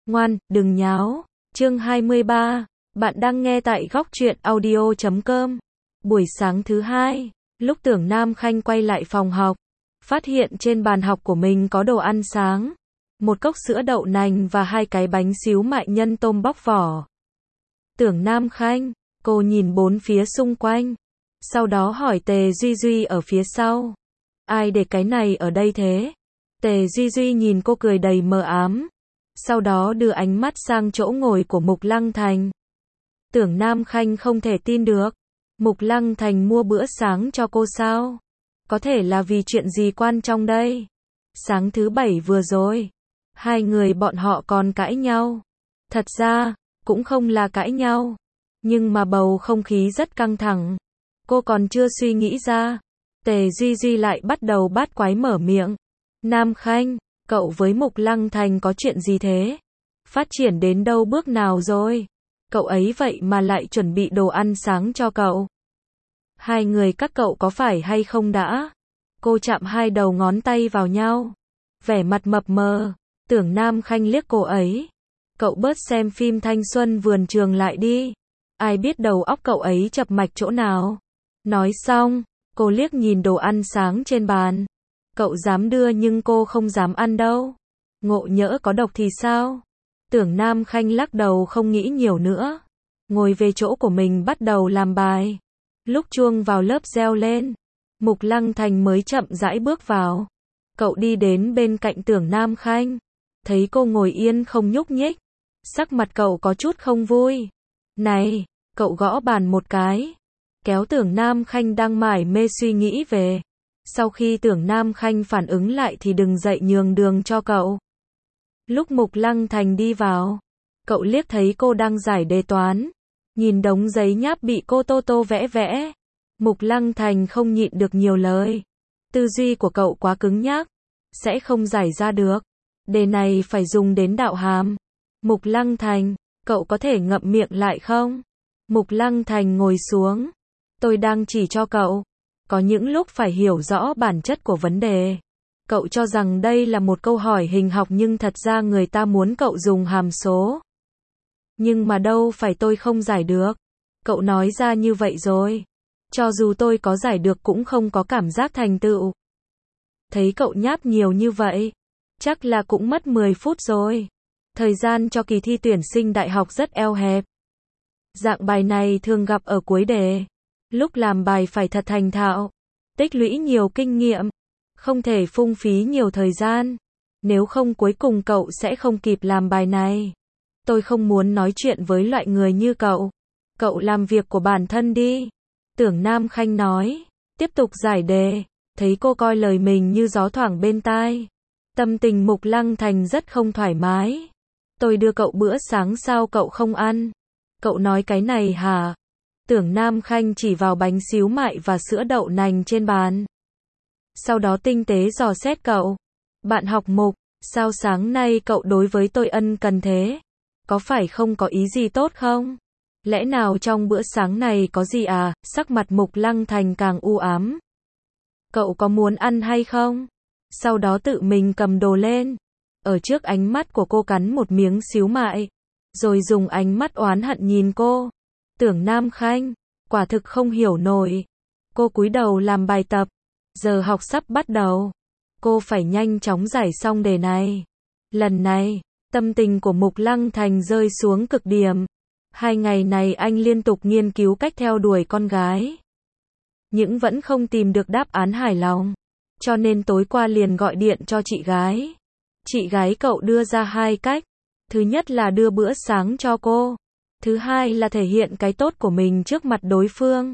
Ngoan, đừng nháo. Chương 23. Bạn đang nghe tại góc truyện audio.com. Buổi sáng thứ hai, lúc Tưởng Nam Khanh quay lại phòng học, phát hiện trên bàn học của mình có đồ ăn sáng, một cốc sữa đậu nành và 2 cái bánh xíu mại nhân tôm bóc vỏ. Tưởng Nam Khanh, cô nhìn bốn phía xung quanh, sau đó hỏi Tề Duy Duy ở phía sau. Ai để cái này ở đây thế? Tề Duy Duy nhìn cô cười đầy mờ ám, sau đó đưa ánh mắt sang chỗ ngồi của Mục Lăng Thành. Tưởng Nam Khanh không thể tin được. Mục Lăng Thành mua bữa sáng cho cô sao? Có thể là vì chuyện gì quan trọng đây? Sáng thứ Bảy vừa rồi, hai người bọn họ còn cãi nhau. Thật ra, cũng không là cãi nhau, nhưng mà bầu không khí rất căng thẳng. Cô còn chưa suy nghĩ ra, Tề Duy Duy lại bắt đầu bát quái mở miệng. Nam Khanh, cậu với Mục Lăng Thành có chuyện gì thế? Phát triển đến đâu bước nào rồi? Cậu ấy vậy mà lại chuẩn bị đồ ăn sáng cho cậu. Hai người các cậu có phải hay không đã? Cô chạm hai đầu ngón tay vào nhau, vẻ mặt mập mờ. Tưởng Nam Khanh liếc cô ấy. Cậu bớt xem phim thanh xuân vườn trường lại đi. Ai biết đầu óc cậu ấy chập mạch chỗ nào. Nói xong, cô liếc nhìn đồ ăn sáng trên bàn. Cậu dám đưa nhưng cô không dám ăn đâu. Ngộ nhỡ có độc thì sao? Tưởng Nam Khanh lắc đầu không nghĩ nhiều nữa. Ngồi về chỗ của mình bắt đầu làm bài. Lúc chuông vào lớp reo lên, Mục Lăng Thành mới chậm rãi bước vào. Cậu đi đến bên cạnh Tưởng Nam Khanh. Thấy cô ngồi yên không nhúc nhích, sắc mặt cậu có chút không vui. Này, cậu gõ bàn một cái, kéo Tưởng Nam Khanh đang mải mê suy nghĩ về. Sau khi Tưởng Nam Khanh phản ứng lại thì đừng dậy nhường đường cho cậu. Lúc Mục Lăng Thành đi vào, cậu liếc thấy cô đang giải đề toán, nhìn đống giấy nháp bị cô tô vẽ vẽ. Mục Lăng Thành không nhịn được nhiều lời. Tư duy của cậu quá cứng nhắc, sẽ không giải ra được. Đề này phải dùng đến đạo hàm. Mục Lăng Thành, cậu có thể ngậm miệng lại không? Mục Lăng Thành ngồi xuống. Tôi đang chỉ cho cậu. Có những lúc phải hiểu rõ bản chất của vấn đề. Cậu cho rằng đây là một câu hỏi hình học nhưng thật ra người ta muốn cậu dùng hàm số. Nhưng mà đâu phải tôi không giải được. Cậu nói ra như vậy rồi. Cho dù tôi có giải được cũng không có cảm giác thành tựu. Thấy cậu nháp nhiều như vậy, chắc là cũng mất 10 phút rồi. Thời gian cho kỳ thi tuyển sinh đại học rất eo hẹp. Dạng bài này thường gặp ở cuối đề. Lúc làm bài phải thật thành thạo, tích lũy nhiều kinh nghiệm, không thể phung phí nhiều thời gian. Nếu không cuối cùng cậu sẽ không kịp làm bài này. Tôi không muốn nói chuyện với loại người như cậu. Cậu làm việc của bản thân đi. Tưởng Nam Khanh nói, tiếp tục giải đề. Thấy cô coi lời mình như gió thoảng bên tai. Tâm tình Mục Lăng Thành rất không thoải mái. Tôi đưa cậu bữa sáng sao cậu không ăn? Cậu nói cái này hả? Tưởng Nam Khanh chỉ vào bánh xíu mại và sữa đậu nành trên bàn. Sau đó tinh tế dò xét cậu. Bạn học Mục, sao sáng nay cậu đối với tôi ân cần thế? Có phải không có ý gì tốt không? Lẽ nào trong bữa sáng này có gì à? Sắc mặt Mục Lăng Thành càng u ám. Cậu có muốn ăn hay không? Sau đó tự mình cầm đồ lên. Ở trước ánh mắt của cô cắn một miếng xíu mại. Rồi dùng ánh mắt oán hận nhìn cô. Tưởng Nam Khanh, quả thực không hiểu nổi. Cô cúi đầu làm bài tập. Giờ học sắp bắt đầu. Cô phải nhanh chóng giải xong đề này. Lần này, tâm tình của Mục Lăng Thành rơi xuống cực điểm. 2 ngày này anh liên tục nghiên cứu cách theo đuổi con gái. Nhưng vẫn không tìm được đáp án hài lòng. Cho nên tối qua liền gọi điện cho chị gái. Chị gái cậu đưa ra 2 cách. Thứ nhất là đưa bữa sáng cho cô. Thứ hai là thể hiện cái tốt của mình trước mặt đối phương.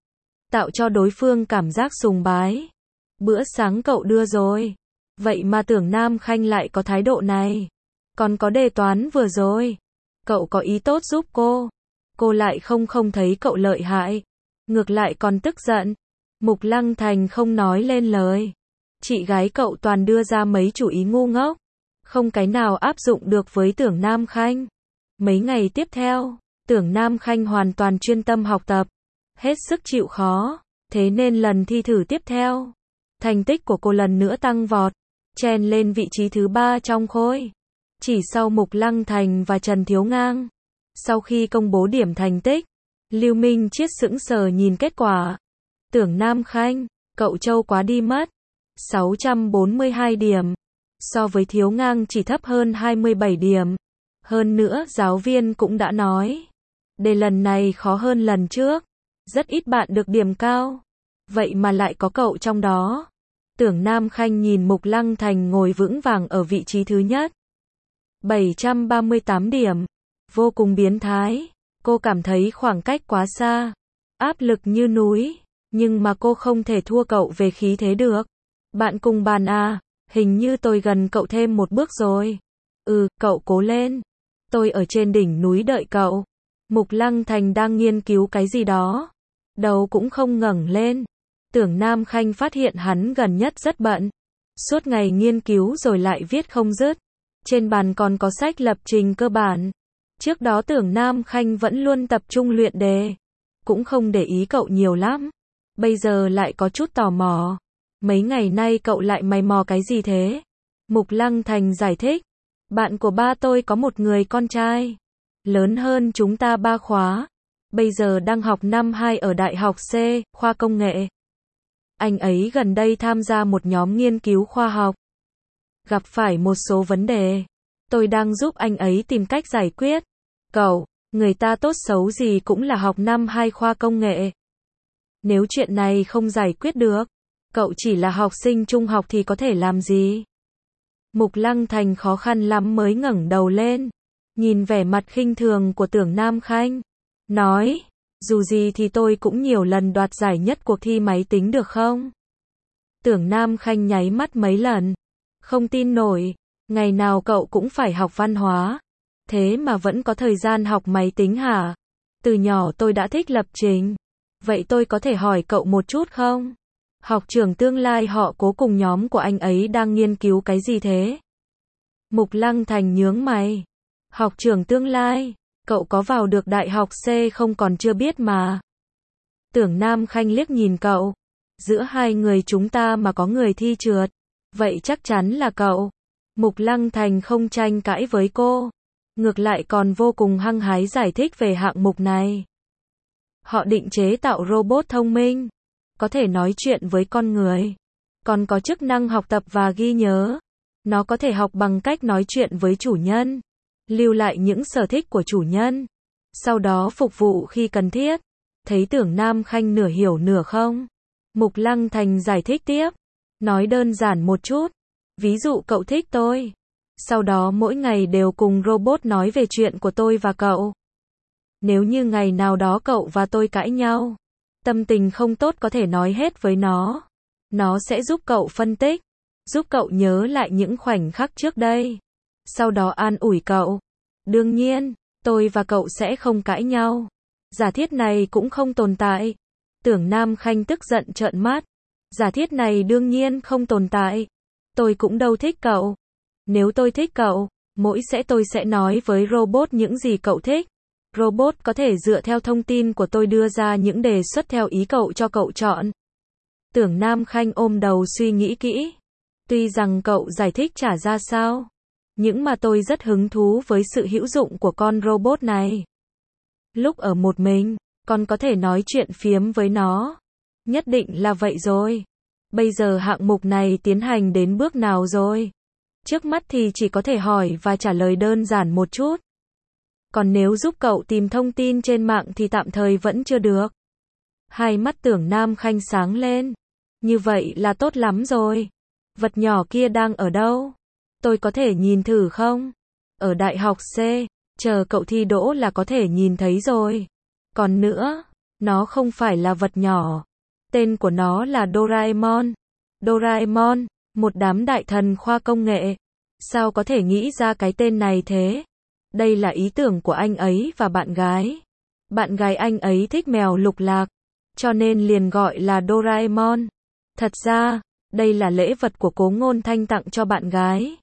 Tạo cho đối phương cảm giác sùng bái. Bữa sáng cậu đưa rồi. Vậy mà Tưởng Nam Khanh lại có thái độ này. Còn có đề toán vừa rồi. Cậu có ý tốt giúp cô. Cô lại không thấy cậu lợi hại. Ngược lại còn tức giận. Mục Lăng Thành không nói lên lời. Chị gái cậu toàn đưa ra mấy chủ ý ngu ngốc. Không cái nào áp dụng được với Tưởng Nam Khanh. Mấy ngày tiếp theo, Tưởng Nam Khanh hoàn toàn chuyên tâm học tập. Hết sức chịu khó. Thế nên lần thi thử tiếp theo, thành tích của cô lần nữa tăng vọt. Chen lên vị trí thứ 3 trong khối. Chỉ sau Mục Lăng Thành và Trần Thiếu Ngang. Sau khi công bố điểm thành tích, Lưu Minh Chiết sững sờ nhìn kết quả. Tưởng Nam Khanh, cậu trâu quá đi mất. 642 điểm. So với Thiếu Ngang chỉ thấp hơn 27 điểm. Hơn nữa giáo viên cũng đã nói. Đề lần này khó hơn lần trước. Rất ít bạn được điểm cao. Vậy mà lại có cậu trong đó. Tưởng Nam Khanh nhìn Mục Lăng Thành ngồi vững vàng ở vị trí thứ nhất. 738 điểm. Vô cùng biến thái. Cô cảm thấy khoảng cách quá xa. Áp lực như núi. Nhưng mà cô không thể thua cậu về khí thế được. Bạn cùng bàn à, hình như tôi gần cậu thêm một bước rồi. Cậu cố lên. Tôi ở trên đỉnh núi đợi cậu. Mục Lăng Thành đang nghiên cứu cái gì đó. Đầu cũng không ngẩng lên. Tưởng Nam Khanh phát hiện hắn gần nhất rất bận. Suốt ngày nghiên cứu rồi lại viết không dứt. Trên bàn còn có sách lập trình cơ bản. Trước đó Tưởng Nam Khanh vẫn luôn tập trung luyện đề. Cũng không để ý cậu nhiều lắm. Bây giờ lại có chút tò mò. Mấy ngày nay cậu lại mày mò cái gì thế? Mục Lăng Thành giải thích. Bạn của ba tôi có một người con trai. Lớn hơn chúng ta 3 khóa. Bây giờ đang học năm 2 ở Đại học C, khoa công nghệ. Anh ấy gần đây tham gia một nhóm nghiên cứu khoa học. Gặp phải một số vấn đề. Tôi đang giúp anh ấy tìm cách giải quyết. Cậu, người ta tốt xấu gì cũng là học năm 2 khoa công nghệ. Nếu chuyện này không giải quyết được, cậu chỉ là học sinh trung học thì có thể làm gì? Mục Lăng Thành khó khăn lắm mới ngẩng đầu lên, nhìn vẻ mặt khinh thường của Tưởng Nam Khanh, nói, dù gì thì tôi cũng nhiều lần đoạt giải nhất cuộc thi máy tính được không? Tưởng Nam Khanh nháy mắt mấy lần, không tin nổi, ngày nào cậu cũng phải học văn hóa, thế mà vẫn có thời gian học máy tính hả? Từ nhỏ tôi đã thích lập trình. Vậy tôi có thể hỏi cậu một chút không? Học trưởng tương lai họ Cố cùng nhóm của anh ấy đang nghiên cứu cái gì thế? Mục Lăng Thành nhướng mày. Học trưởng tương lai, cậu có vào được đại học C không còn chưa biết mà. Tưởng Nam Khanh liếc nhìn cậu. Giữa hai người chúng ta mà có người thi trượt, vậy chắc chắn là cậu. Mục Lăng Thành không tranh cãi với cô. Ngược lại còn vô cùng hăng hái giải thích về hạng mục này. Họ định chế tạo robot thông minh, có thể nói chuyện với con người, còn có chức năng học tập và ghi nhớ. Nó có thể học bằng cách nói chuyện với chủ nhân, lưu lại những sở thích của chủ nhân, sau đó phục vụ khi cần thiết. Thấy Tưởng Nam Khanh nửa hiểu nửa không? Mục Lăng Thành giải thích tiếp, nói đơn giản một chút. Ví dụ cậu thích tôi, sau đó mỗi ngày đều cùng robot nói về chuyện của tôi và cậu. Nếu như ngày nào đó cậu và tôi cãi nhau, tâm tình không tốt có thể nói hết với nó. Nó sẽ giúp cậu phân tích, giúp cậu nhớ lại những khoảnh khắc trước đây, sau đó an ủi cậu. Đương nhiên, tôi và cậu sẽ không cãi nhau. Giả thiết này cũng không tồn tại. Tưởng Nam Khanh tức giận trợn mắt. Giả thiết này đương nhiên không tồn tại. Tôi cũng đâu thích cậu. Nếu tôi thích cậu, tôi sẽ nói với robot những gì cậu thích. Robot có thể dựa theo thông tin của tôi đưa ra những đề xuất theo ý cậu cho cậu chọn. Tưởng Nam Khanh ôm đầu suy nghĩ kỹ. Tuy rằng cậu giải thích chả ra sao, nhưng mà tôi rất hứng thú với sự hữu dụng của con robot này. Lúc ở một mình, con có thể nói chuyện phiếm với nó. Nhất định là vậy rồi. Bây giờ hạng mục này tiến hành đến bước nào rồi? Trước mắt thì chỉ có thể hỏi và trả lời đơn giản một chút. Còn nếu giúp cậu tìm thông tin trên mạng thì tạm thời vẫn chưa được. Hai mắt Tưởng Nam Khanh sáng lên. Như vậy là tốt lắm rồi. Vật nhỏ kia đang ở đâu? Tôi có thể nhìn thử không? Ở Đại học C, chờ cậu thi đỗ là có thể nhìn thấy rồi. Còn nữa, nó không phải là vật nhỏ. Tên của nó là Doraemon. Doraemon, một đám đại thần khoa công nghệ. Sao có thể nghĩ ra cái tên này thế? Đây là ý tưởng của anh ấy và bạn gái. Bạn gái anh ấy thích mèo lục lạc, cho nên liền gọi là Doraemon. Thật ra, đây là lễ vật của Cố Ngôn Thanh tặng cho bạn gái.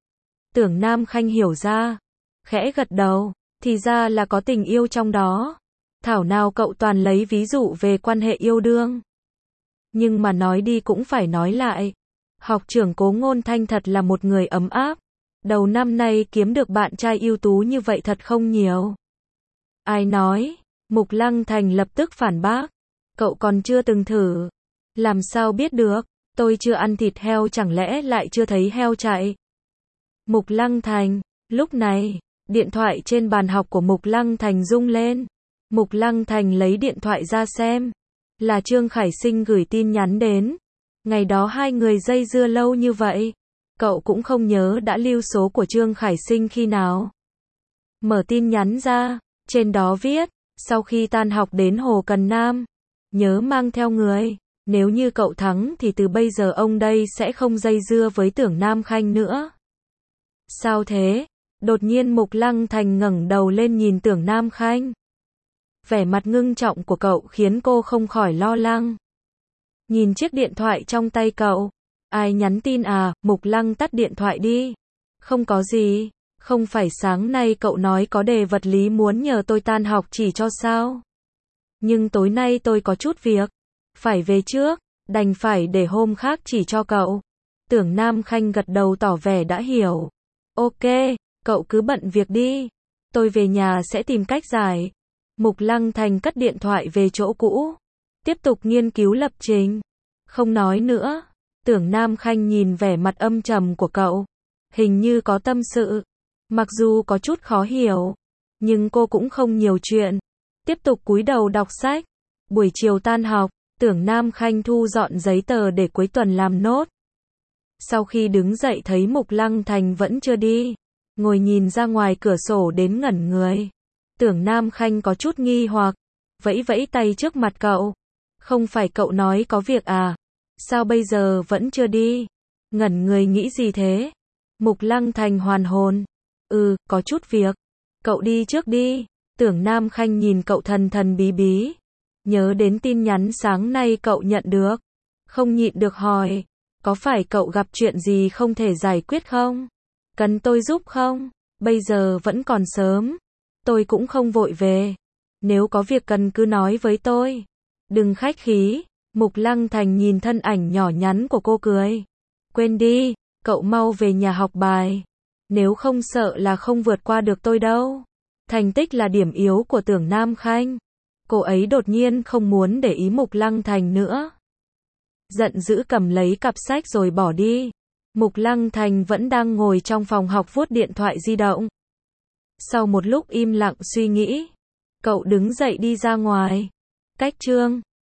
Tưởng Nam Khanh hiểu ra, khẽ gật đầu, thì ra là có tình yêu trong đó. Thảo nào cậu toàn lấy ví dụ về quan hệ yêu đương. Nhưng mà nói đi cũng phải nói lại. Học trưởng Cố Ngôn Thanh thật là một người ấm áp. Đầu năm nay kiếm được bạn trai ưu tú như vậy thật không nhiều. Ai nói? Mục Lăng Thành lập tức phản bác. Cậu còn chưa từng thử. Làm sao biết được? Tôi chưa ăn thịt heo chẳng lẽ lại chưa thấy heo chạy? Mục Lăng Thành. Lúc này, điện thoại trên bàn học của Mục Lăng Thành rung lên. Mục Lăng Thành lấy điện thoại ra xem. Là Trương Khải Sinh gửi tin nhắn đến. Ngày đó hai người dây dưa lâu như vậy. Cậu cũng không nhớ đã lưu số của Trương Khải Sinh khi nào. Mở tin nhắn ra, trên đó viết, sau khi tan học đến Hồ Cần Nam, nhớ mang theo người, nếu như cậu thắng thì từ bây giờ ông đây sẽ không dây dưa với Tưởng Nam Khanh nữa. Sao thế? Đột nhiên Mục Lăng Thành ngẩng đầu lên nhìn Tưởng Nam Khanh. Vẻ mặt ngưng trọng của cậu khiến cô không khỏi lo lắng. Nhìn chiếc điện thoại trong tay cậu. Ai nhắn tin à? Mục Lăng tắt điện thoại đi. Không có gì. Không phải sáng nay cậu nói có đề vật lý muốn nhờ tôi tan học chỉ cho sao? Nhưng tối nay tôi có chút việc. Phải về trước. Đành phải để hôm khác chỉ cho cậu. Tưởng Nam Khanh gật đầu tỏ vẻ đã hiểu. Ok, cậu cứ bận việc đi. Tôi về nhà sẽ tìm cách giải. Mục Lăng Thành cất điện thoại về chỗ cũ. Tiếp tục nghiên cứu lập trình. Không nói nữa. Tưởng Nam Khanh nhìn vẻ mặt âm trầm của cậu. Hình như có tâm sự. Mặc dù có chút khó hiểu. Nhưng cô cũng không nhiều chuyện. Tiếp tục cúi đầu đọc sách. Buổi chiều tan học. Tưởng Nam Khanh thu dọn giấy tờ để cuối tuần làm nốt. Sau khi đứng dậy thấy Mục Lăng Thành vẫn chưa đi. Ngồi nhìn ra ngoài cửa sổ đến ngẩn người. Tưởng Nam Khanh có chút nghi hoặc. Vẫy vẫy tay trước mặt cậu. Không phải cậu nói có việc à? Sao bây giờ vẫn chưa đi? Ngẩn người nghĩ gì thế? Mục Lăng Thành hoàn hồn. Có chút việc. Cậu đi trước đi. Tưởng Nam Khanh nhìn cậu thần thần bí bí. Nhớ đến tin nhắn sáng nay cậu nhận được. Không nhịn được hỏi. Có phải cậu gặp chuyện gì không thể giải quyết không? Cần tôi giúp không? Bây giờ vẫn còn sớm. Tôi cũng không vội về. Nếu có việc cần cứ nói với tôi. Đừng khách khí. Mục Lăng Thành nhìn thân ảnh nhỏ nhắn của cô cười. Quên đi, cậu mau về nhà học bài. Nếu không sợ là không vượt qua được tôi đâu. Thành tích là điểm yếu của Tưởng Nam Khanh. Cô ấy đột nhiên không muốn để ý Mục Lăng Thành nữa. Giận dữ cầm lấy cặp sách rồi bỏ đi. Mục Lăng Thành vẫn đang ngồi trong phòng học vuốt điện thoại di động. Sau một lúc im lặng suy nghĩ, cậu đứng dậy đi ra ngoài. Cách Trương